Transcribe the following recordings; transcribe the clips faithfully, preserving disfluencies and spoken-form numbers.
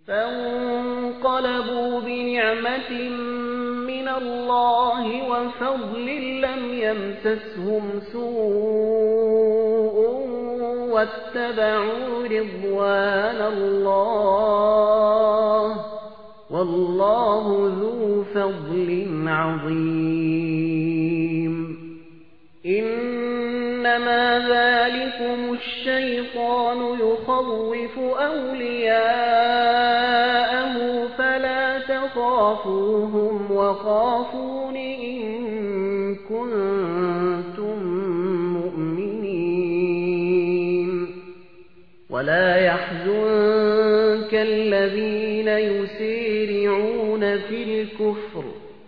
فانقلبوا بنعمة من الله وفضل لم يمسسهم سوء واتبعوا رضوان الله والله ذو فضل عظيم إنما ذلكم الشيطان يخوف أولياءه فلا تخافوهم وخافون إن كنتم مؤمنين ولا يحزنك الذين يسارعون في الكفر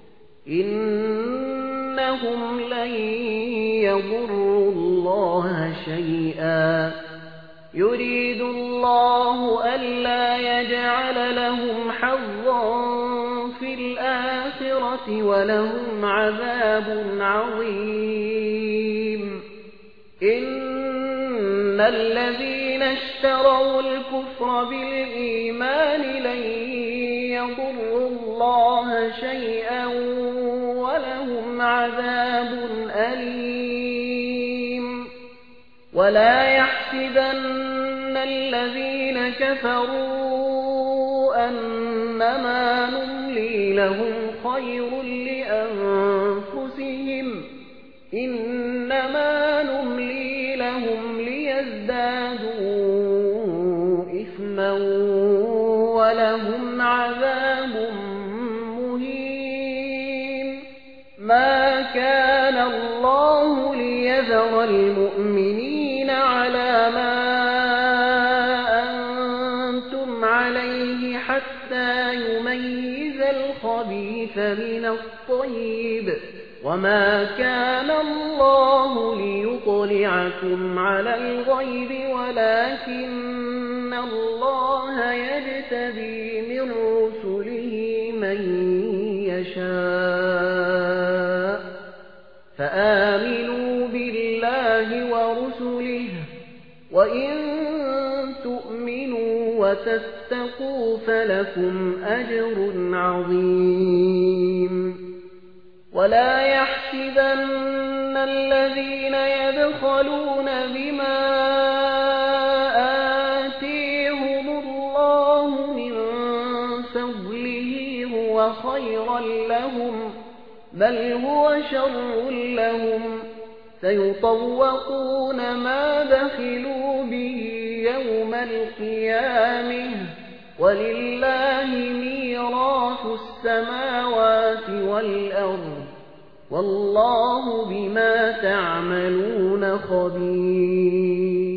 إنهم لن يضروا الله شيئا يريد الله ألا يجعل لهم حظا في الآخرة ولهم عذاب عظيم إن الذين اشتروا الكفر بالإيمان لن يضروا الله شيئا ولهم عذاب أليم ولا يحسبن الذين كفروا أنما نملي لهم خير لأنفسهم إنما نملي لهم ليزدادوا إثما ولهم عذاب مهين ما كان الله ليذر المؤمنين على ما أنتم عليه حتى يميز الخبيث من الطيب وما كان الله ليطلعكم على الغيب ولكن الله يجتبي من رسله من يشاء فآمنوا بالله ورسله وإن تؤمنوا وتتقوا فلكم أجر عظيم ولا يحسبن الذين يبخلون بما آتيهم الله من فضله هو خيرا لهم بل هو شر لهم سيطوقون ما بخلوا به يوم القيامة ولله ميراث السماوات والأرض والله بما تعملون خبير